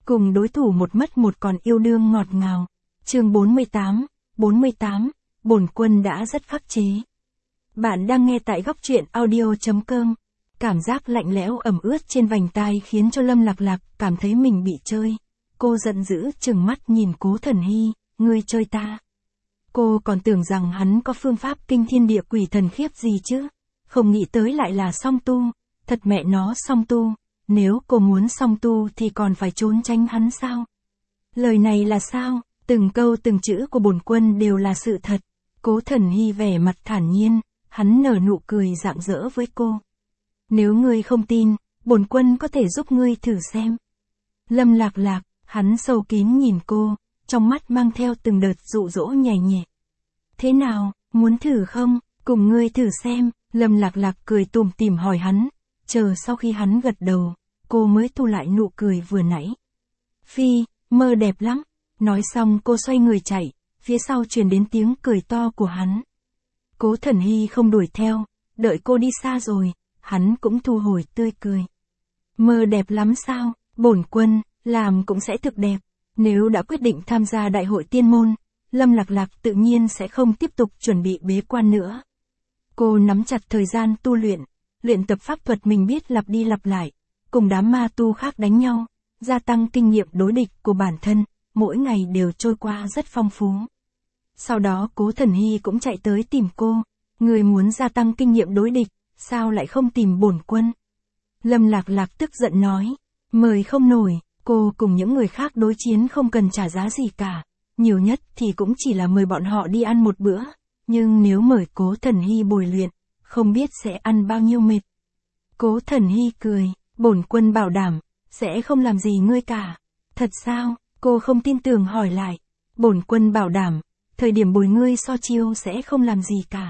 cùng đối thủ một mất một còn yêu đương ngọt ngào. Chương 48, bổn quân đã rất khắc chế. Bạn đang nghe tại góc truyện audio.com. Cảm giác lạnh lẽo ẩm ướt trên vành tai khiến cho Lâm Lạc Lạc cảm thấy mình bị chơi. Cô giận dữ trừng mắt nhìn Cố Thần Hy, ngươi chơi ta. Cô còn tưởng rằng hắn có phương pháp kinh thiên địa quỷ thần khiếp gì chứ. Không nghĩ tới lại là song tu. Thật mẹ nó song tu. Nếu cô muốn song tu thì còn phải trốn tránh hắn sao? Lời này là sao? Từng câu từng chữ của bổn quân đều là sự thật. Cố Thần Hy vẻ mặt thản nhiên, hắn nở nụ cười rạng rỡ với cô. Nếu ngươi không tin, bổn quân có thể giúp ngươi thử xem. Lâm Lạc Lạc, hắn sâu kín nhìn cô, trong mắt mang theo từng đợt dụ dỗ nhẹ nhẹ. Thế nào, muốn thử không? Cùng ngươi thử xem. Lâm Lạc Lạc cười tủm tỉm hỏi hắn, chờ sau khi hắn gật đầu, cô mới thu lại nụ cười vừa nãy. Phi, mơ đẹp lắm. Nói xong cô xoay người chạy, phía sau truyền đến tiếng cười to của hắn. Cố Thần Hy không đuổi theo, đợi cô đi xa rồi, hắn cũng thu hồi tươi cười. Mơ đẹp lắm sao? Bổn quân, làm cũng sẽ thực đẹp. Nếu đã quyết định tham gia đại hội tiên môn, Lâm Lạc Lạc tự nhiên sẽ không tiếp tục chuẩn bị bế quan nữa. Cô nắm chặt thời gian tu luyện tập pháp thuật mình biết lặp đi lặp lại, cùng đám ma tu khác đánh nhau, gia tăng kinh nghiệm đối địch của bản thân, mỗi ngày đều trôi qua rất phong phú. Sau đó Cố Thần Hy cũng chạy tới tìm cô, người muốn gia tăng kinh nghiệm đối địch, sao lại không tìm bổn quân? Lâm Lạc Lạc tức giận nói, mời không nổi, cô cùng những người khác đối chiến không cần trả giá gì cả, nhiều nhất thì cũng chỉ là mời bọn họ đi ăn một bữa, nhưng nếu mời Cố Thần Hy bồi luyện, không biết sẽ ăn bao nhiêu mệt. Cố Thần Hy cười, bổn quân bảo đảm, sẽ không làm gì ngươi cả. Thật sao? Cô không tin tưởng hỏi lại. Bổn quân bảo đảm, thời điểm bồi ngươi so chiêu sẽ không làm gì cả.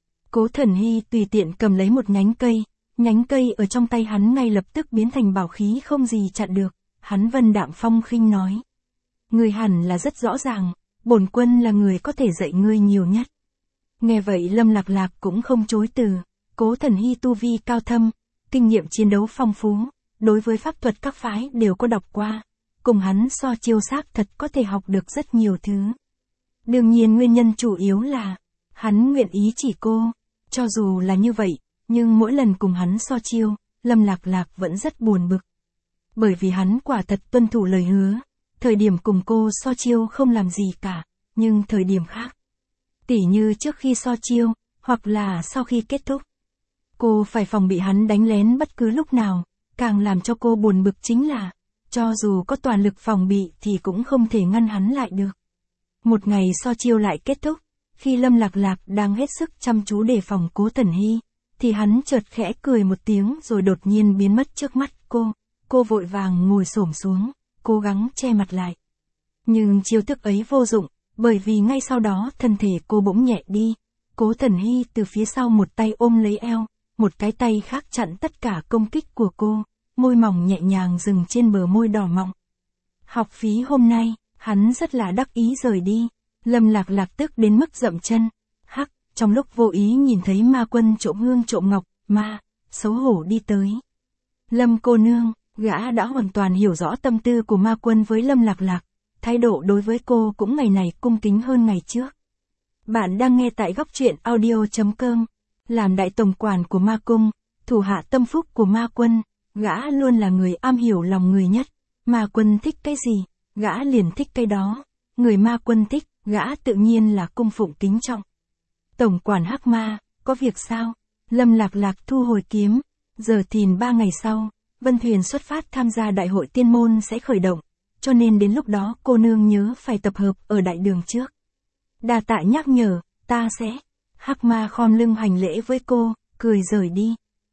Cố Thần Hy tùy tiện cầm lấy một nhánh cây ở trong tay hắn ngay lập tức biến thành bảo khí không gì chặn được. Hắn vân đạm phong khinh nói. Ngươi hẳn là rất rõ ràng, bổn quân là người có thể dạy ngươi nhiều nhất. Nghe vậy Lâm Lạc Lạc cũng không chối từ. Cố Thần Hy tu vi cao thâm, kinh nghiệm chiến đấu phong phú, đối với pháp thuật các phái đều có đọc qua. Cùng hắn so chiêu xác thật có thể học được rất nhiều thứ. Đương nhiên nguyên nhân chủ yếu là, hắn nguyện ý chỉ cô. Cho dù là như vậy, nhưng mỗi lần cùng hắn so chiêu, Lâm Lạc Lạc vẫn rất buồn bực. Bởi vì hắn quả thật tuân thủ lời hứa, thời điểm cùng cô so chiêu không làm gì cả, nhưng thời điểm khác. Tỉ như trước khi so chiêu, hoặc là sau khi kết thúc. Cô phải phòng bị hắn đánh lén bất cứ lúc nào, càng làm cho cô buồn bực chính là, cho dù có toàn lực phòng bị thì cũng không thể ngăn hắn lại được. Một ngày so chiêu lại kết thúc, khi Lâm Lạc Lạc đang hết sức chăm chú đề phòng Cố Thần Hy, thì hắn chợt khẽ cười một tiếng rồi đột nhiên biến mất trước mắt cô. Cô vội vàng ngồi xổm xuống, cố gắng che mặt lại. Nhưng chiêu thức ấy vô dụng, bởi vì ngay sau đó thân thể cô bỗng nhẹ đi. Cố Thần Hy từ phía sau một tay ôm lấy eo, một cái tay khác chặn tất cả công kích của cô, môi mỏng nhẹ nhàng dừng trên bờ môi đỏ mọng. Học phí hôm nay, hắn rất là đắc ý rời đi. Lâm Lạc Lạc tức đến mức dậm chân. Hắc, trong lúc vô ý nhìn thấy ma quân trộm hương trộm ngọc, xấu hổ đi tới. Lâm cô nương, gã đã hoàn toàn hiểu rõ tâm tư của ma quân với Lâm Lạc Lạc. Thái độ đối với cô cũng ngày này cung kính hơn ngày trước. Bạn đang nghe tại góc truyện audio.com. Làm đại tổng quản của ma cung, thủ hạ tâm phúc của ma quân, gã luôn là người am hiểu lòng người nhất. Ma quân thích cái gì, gã liền thích cái đó. Người ma quân thích, gã tự nhiên là cung phụng kính trọng. Tổng quản Hắc Ma, có việc sao? Lâm Lạc Lạc thu hồi kiếm. Giờ thìn 3 ngày sau, Vân Thuyền xuất phát tham gia đại hội tiên môn sẽ khởi động. Cho nên đến lúc đó cô nương nhớ phải tập hợp ở đại đường trước. Đa tạ nhắc nhở, ta sẽ. Hắc Ma khom lưng hành lễ với cô, cười rời đi.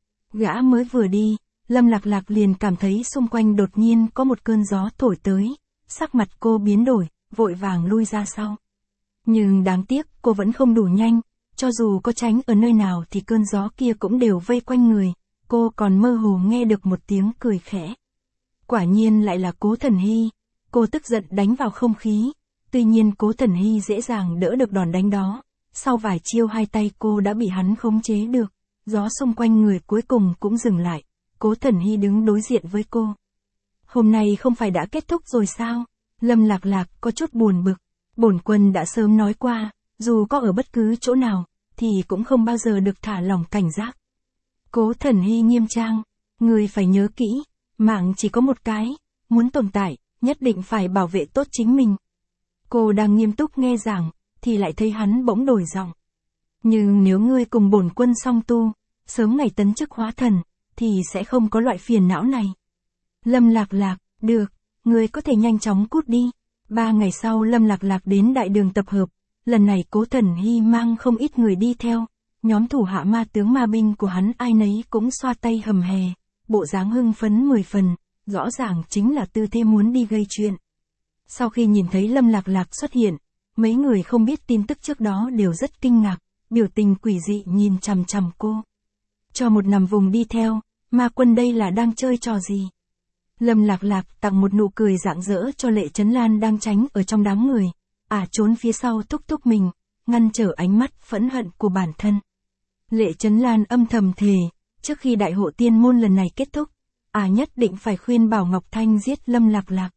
Gã mới vừa đi, Lâm Lạc Lạc liền cảm thấy xung quanh đột nhiên có một cơn gió thổi tới. Sắc mặt cô biến đổi, vội vàng lui ra sau. Nhưng đáng tiếc cô vẫn không đủ nhanh, cho dù có tránh ở nơi nào thì cơn gió kia cũng đều vây quanh người. Cô còn mơ hồ nghe được một tiếng cười khẽ. Quả nhiên lại là Cố Thần Hy. Cô tức giận đánh vào không khí. Tuy nhiên Cố Thần Hy dễ dàng đỡ được đòn đánh đó. Sau vài chiêu hai tay cô đã bị hắn khống chế được. Gió xung quanh người cuối cùng cũng dừng lại. Cố Thần Hy đứng đối diện với cô. Hôm nay không phải đã kết thúc rồi sao? Lâm Lạc Lạc có chút buồn bực. Bổn quân đã sớm nói qua, dù có ở bất cứ chỗ nào, thì cũng không bao giờ được thả lỏng cảnh giác. Cố Thần Hy nghiêm trang, người phải nhớ kỹ, mạng chỉ có một cái, muốn tồn tại, nhất định phải bảo vệ tốt chính mình. Cô đang nghiêm túc nghe giảng, thì lại thấy hắn bỗng đổi giọng. Nhưng nếu ngươi cùng bổn quân song tu, sớm ngày tấn chức hóa thần, thì sẽ không có loại phiền não này. Lâm Lạc Lạc, được, ngươi có thể nhanh chóng cút đi. 3 ngày sau Lâm Lạc Lạc đến đại đường tập hợp, lần này Cố Thần Hy mang không ít người đi theo, nhóm thủ hạ ma tướng ma binh của hắn ai nấy cũng xoa tay hầm hè, bộ dáng hưng phấn 10 phần, rõ ràng chính là tư thế muốn đi gây chuyện. Sau khi nhìn thấy Lâm Lạc Lạc xuất hiện, mấy người không biết tin tức trước đó đều rất kinh ngạc, biểu tình quỷ dị nhìn chằm chằm cô. Cho một nằm vùng đi theo, ma quân đây là đang chơi trò gì? Lâm Lạc Lạc tặng một nụ cười rạng rỡ cho Lệ Chấn Lan đang tránh ở trong đám người, trốn phía sau thúc thúc mình, ngăn trở ánh mắt phẫn hận của bản thân. Lệ Chấn Lan âm thầm thề, trước khi đại hộ tiên môn lần này kết thúc, nhất định phải khuyên bảo Ngọc Thanh giết Lâm Lạc Lạc.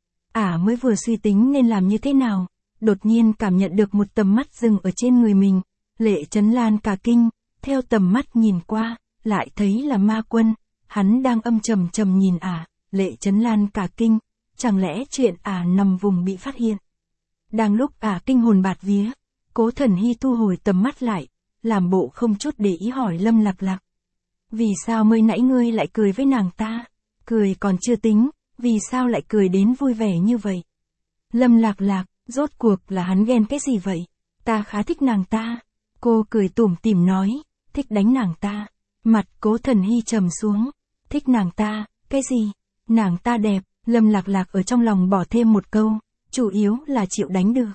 Mới vừa suy tính nên làm như thế nào, đột nhiên cảm nhận được một tầm mắt dừng ở trên người mình, Lệ Chấn Lan cả kinh, theo tầm mắt nhìn qua, lại thấy là ma quân, hắn đang âm trầm trầm nhìn Lệ Chấn Lan cả kinh, chẳng lẽ chuyện nằm vùng bị phát hiện. Đang lúc kinh hồn bạt vía, Cố Thần Hy thu hồi tầm mắt lại, làm bộ không chút để ý hỏi Lâm Lạc Lạc. Vì sao mới nãy ngươi lại cười với nàng ta? Cười còn chưa tính, vì sao lại cười đến vui vẻ như vậy? Lâm Lạc Lạc, rốt cuộc là hắn ghen cái gì vậy? Ta khá thích nàng ta. Cô cười tủm tỉm nói, thích đánh nàng ta. Mặt Cố Thần Hy trầm xuống, thích nàng ta, cái gì? Nàng ta đẹp. Lâm Lạc Lạc ở trong lòng bỏ thêm một câu, chủ yếu là chịu đánh được.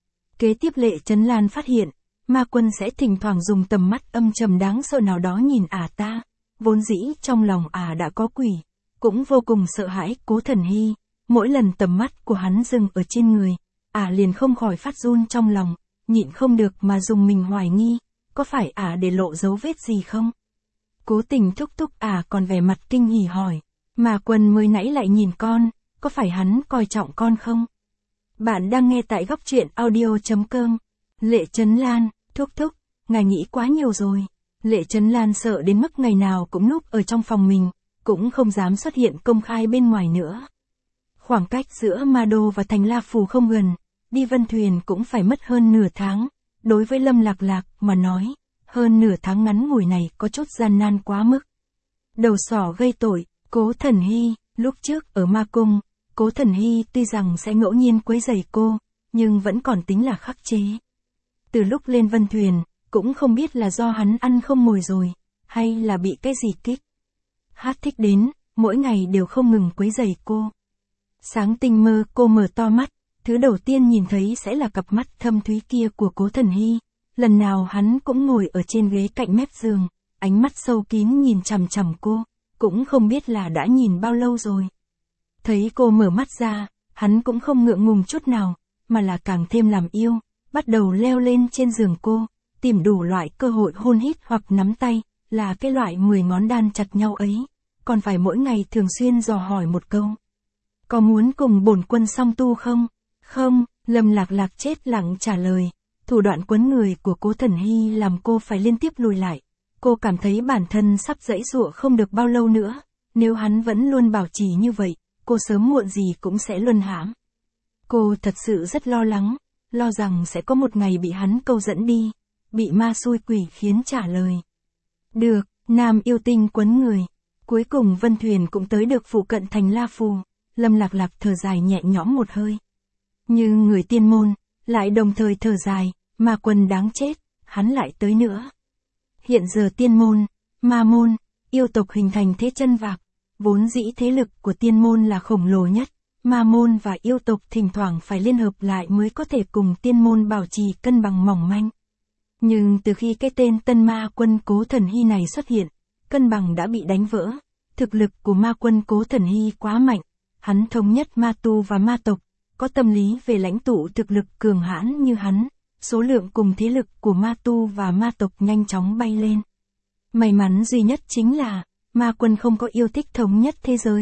Kế tiếp Lệ Chấn Lan phát hiện, ma quân sẽ thỉnh thoảng dùng tầm mắt âm trầm đáng sợ nào đó nhìn ta, vốn dĩ trong lòng đã có quỷ, cũng vô cùng sợ hãi Cố Thần Hy, mỗi lần tầm mắt của hắn dừng ở trên người, liền không khỏi phát run trong lòng, nhịn không được mà dùng mình hoài nghi, có phải để lộ dấu vết gì không? Cố Tình thúc thúc còn vẻ mặt kinh hỉ hỏi, mà quân mới nãy lại nhìn con, có phải hắn coi trọng con không? Bạn đang nghe tại góc truyện audio.com. Lệ Chấn Lan, thúc thúc, ngài nghĩ quá nhiều rồi. Lệ Chấn Lan sợ đến mức ngày nào cũng núp ở trong phòng mình, cũng không dám xuất hiện công khai bên ngoài nữa. Khoảng cách giữa Ma Đô và thành La Phù không gần, đi Vân Thuyền cũng phải mất hơn nửa tháng. Đối với Lâm Lạc Lạc mà nói, hơn nửa tháng ngắn ngủi này có chút gian nan quá mức. Đầu sỏ gây tội, Cố Thần Hy, lúc trước ở Ma Cung, Cố Thần Hy tuy rằng sẽ ngẫu nhiên quấy rầy cô, nhưng vẫn còn tính là khắc chế. Từ lúc lên Vân Thuyền, cũng không biết là do hắn ăn không ngồi rồi, hay là bị cái gì kích. Hát thích đến, mỗi ngày đều không ngừng quấy rầy cô. Sáng tinh mơ cô mở to mắt, thứ đầu tiên nhìn thấy sẽ là cặp mắt thâm thúy kia của Cố Thần Hy. Lần nào hắn cũng ngồi ở trên ghế cạnh mép giường, ánh mắt sâu kín nhìn chằm chằm cô, cũng không biết là đã nhìn bao lâu rồi. Thấy cô mở mắt ra, hắn cũng không ngượng ngùng chút nào, mà là càng thêm làm yêu, bắt đầu leo lên trên giường cô, tìm đủ loại cơ hội hôn hít hoặc nắm tay, là cái loại 10 ngón đan chặt nhau ấy, còn phải mỗi ngày thường xuyên dò hỏi một câu. Có muốn cùng bổn quân song tu không? Không, Lâm Lạc Lạc chết lặng trả lời. Thủ đoạn quấn người của Cố Thần Hy làm cô phải liên tiếp lùi lại. Cô cảm thấy bản thân sắp giãy giụa không được bao lâu nữa, nếu hắn vẫn luôn bảo trì như vậy, cô sớm muộn gì cũng sẽ luân hãm. Cô thật sự rất lo lắng, lo rằng sẽ có một ngày bị hắn câu dẫn đi, bị ma xui quỷ khiến trả lời. Được, nam yêu tinh quấn người. Cuối cùng Vân Thuyền cũng tới được phụ cận thành La Phù, Lâm Lạc Lạc thở dài nhẹ nhõm một hơi. Nhưng người tiên môn, lại đồng thời thở dài, ma quân đáng chết, hắn lại tới nữa. Hiện giờ tiên môn, ma môn, yêu tộc hình thành thế chân vạc, vốn dĩ thế lực của tiên môn là khổng lồ nhất, ma môn và yêu tộc thỉnh thoảng phải liên hợp lại mới có thể cùng tiên môn bảo trì cân bằng mỏng manh. Nhưng từ khi cái tên tân ma quân Cố Thần Hy này xuất hiện, cân bằng đã bị đánh vỡ, thực lực của ma quân Cố Thần Hy quá mạnh, hắn thống nhất ma tu và ma tộc, có tâm lý về lãnh tụ thực lực cường hãn như hắn, số lượng cùng thế lực của ma tu và ma tộc nhanh chóng bay lên. May mắn duy nhất chính là, ma quân không có yêu thích thống nhất thế giới,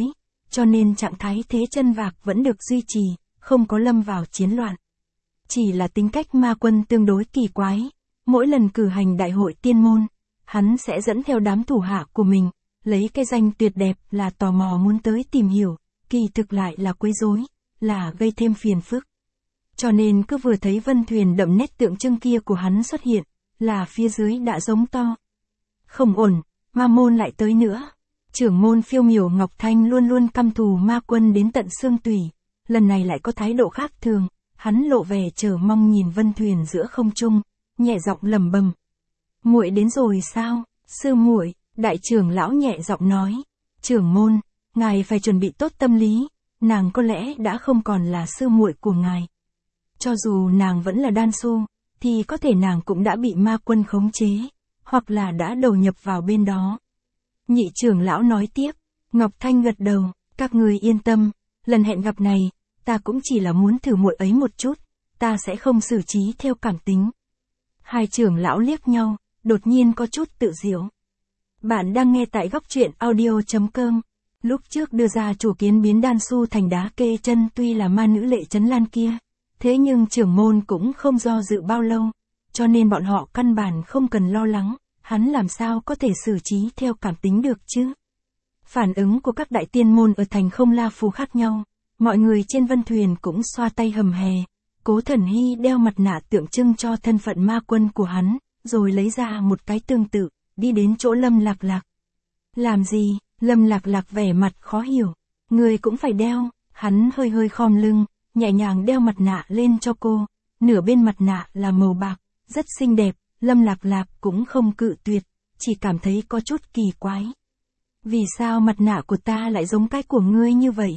cho nên trạng thái thế chân vạc vẫn được duy trì, không có lâm vào chiến loạn. Chỉ là tính cách Ma Quân tương đối kỳ quái, mỗi lần cử hành đại hội tiên môn, hắn sẽ dẫn theo đám thủ hạ của mình, lấy cái danh tuyệt đẹp là tò mò muốn tới tìm hiểu, kỳ thực lại là quấy rối, là gây thêm phiền phức. Cho nên cứ vừa thấy vân thuyền đậm nét tượng trưng kia của hắn xuất hiện, là phía dưới đã giống to. Không ổn, Ma Môn lại tới nữa. Trưởng môn Phiêu Miểu Ngọc Thanh luôn luôn căm thù Ma Quân đến tận xương tủy, lần này lại có thái độ khác thường, hắn lộ vẻ chờ mong nhìn vân thuyền giữa không trung, nhẹ giọng lẩm bẩm. Muội đến rồi sao? Sư muội, đại trưởng lão nhẹ giọng nói. Trưởng môn, ngài phải chuẩn bị tốt tâm lý, nàng có lẽ đã không còn là sư muội của ngài. Cho dù nàng vẫn là đan su, thì có thể nàng cũng đã bị Ma Quân khống chế, hoặc là đã đầu nhập vào bên đó. Nhị trưởng lão nói tiếp, Ngọc Thanh gật đầu, các người yên tâm, lần hẹn gặp này, ta cũng chỉ là muốn thử muội ấy một chút, ta sẽ không xử trí theo cảm tính. Hai trưởng lão liếc nhau, đột nhiên có chút tự diễu. Bạn đang nghe tại góc truyện audio.com. Lúc trước đưa ra chủ kiến biến đan su thành đá kê chân tuy là ma nữ Lệ Chấn Lan kia, thế nhưng trưởng môn cũng không do dự bao lâu, cho nên bọn họ căn bản không cần lo lắng, hắn làm sao có thể xử trí theo cảm tính được chứ. Phản ứng của các đại tiên môn ở thành Không La Phù khác nhau, mọi người trên vân thuyền cũng xoa tay hầm hè. Cố Thần Hy đeo mặt nạ tượng trưng cho thân phận Ma Quân của hắn, rồi lấy ra một cái tương tự, đi đến chỗ Lâm Lạc Lạc. Làm gì? Lâm Lạc Lạc vẻ mặt khó hiểu. Người cũng phải đeo, hắn hơi hơi khom lưng, nhẹ nhàng đeo mặt nạ lên cho cô, nửa bên mặt nạ là màu bạc, rất xinh đẹp, Lâm Lạc Lạc cũng không cự tuyệt, chỉ cảm thấy có chút kỳ quái. Vì sao mặt nạ của ta lại giống cái của ngươi như vậy?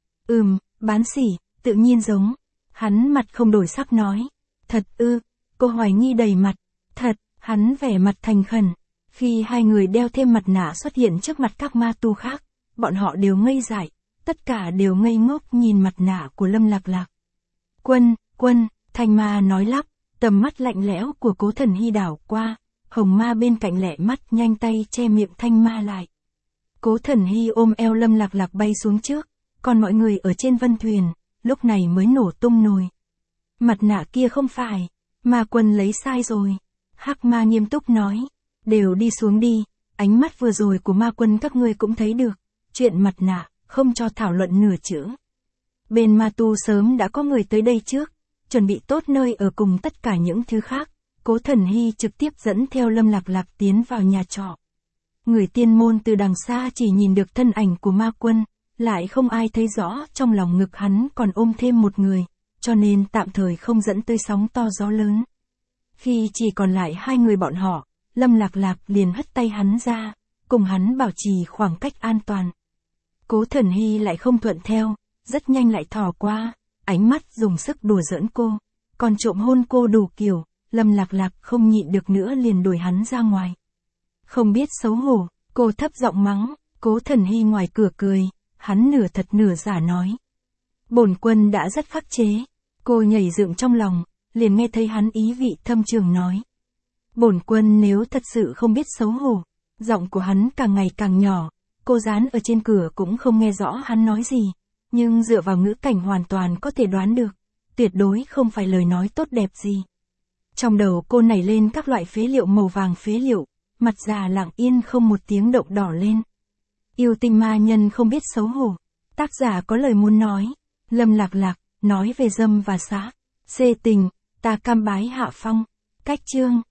Bán sỉ, tự nhiên giống. Hắn mặt không đổi sắc nói. Thật ư, cô hoài nghi đầy mặt. Thật, hắn vẻ mặt thành khẩn. Khi hai người đeo thêm mặt nạ xuất hiện trước mặt các ma tu khác, bọn họ đều ngây dại, tất cả đều ngây ngốc nhìn mặt nạ của Lâm Lạc Lạc. Quân, thanh ma nói lắp, tầm mắt lạnh lẽo của Cố Thần Hy đảo qua, hồng ma bên cạnh lẹ mắt nhanh tay che miệng thanh ma lại. Cố Thần Hy ôm eo Lâm Lạc Lạc bay xuống trước, còn mọi người ở trên vân thuyền, lúc này mới nổ tung nồi. Mặt nạ kia không phải, Ma Quân lấy sai rồi. Hắc ma nghiêm túc nói, đều đi xuống đi, ánh mắt vừa rồi của Ma Quân các ngươi cũng thấy được, chuyện mặt nạ, không cho thảo luận nửa chữ. Bên ma tu sớm đã có người tới đây trước, chuẩn bị tốt nơi ở cùng tất cả những thứ khác, Cố Thần Hy trực tiếp dẫn theo Lâm Lạc Lạc tiến vào nhà trọ. Người tiên môn từ đằng xa chỉ nhìn được thân ảnh của Ma Quân, lại không ai thấy rõ trong lòng ngực hắn còn ôm thêm một người, cho nên tạm thời không dẫn tới sóng to gió lớn. Khi chỉ còn lại hai người bọn họ, Lâm Lạc Lạc liền hất tay hắn ra, cùng hắn bảo trì khoảng cách an toàn. Cố Thần Hy lại không thuận theo, rất nhanh lại thò qua, ánh mắt dùng sức đùa giỡn cô, còn trộm hôn cô đủ kiểu, Lâm Lạc Lạc không nhịn được nữa liền đuổi hắn ra ngoài. Không biết xấu hổ, cô thấp giọng mắng, Cố Thần Hy ngoài cửa cười, hắn nửa thật nửa giả nói. Bổn quân đã rất khắc chế, cô nhảy dựng trong lòng, liền nghe thấy hắn ý vị thâm trường nói. Bổn quân nếu thật sự không biết xấu hổ, giọng của hắn càng ngày càng nhỏ, cô dán ở trên cửa cũng không nghe rõ hắn nói gì, nhưng dựa vào ngữ cảnh hoàn toàn có thể đoán được, tuyệt đối không phải lời nói tốt đẹp gì. Trong đầu cô nảy lên các loại phế liệu màu vàng phế liệu, mặt già lặng yên không một tiếng động đỏ lên. Yêu tinh ma nhân không biết xấu hổ, tác giả có lời muốn nói. Lâm Lạc Lạc, nói về dâm và xá, xê tình, ta cam bái hạ phong. Cách chương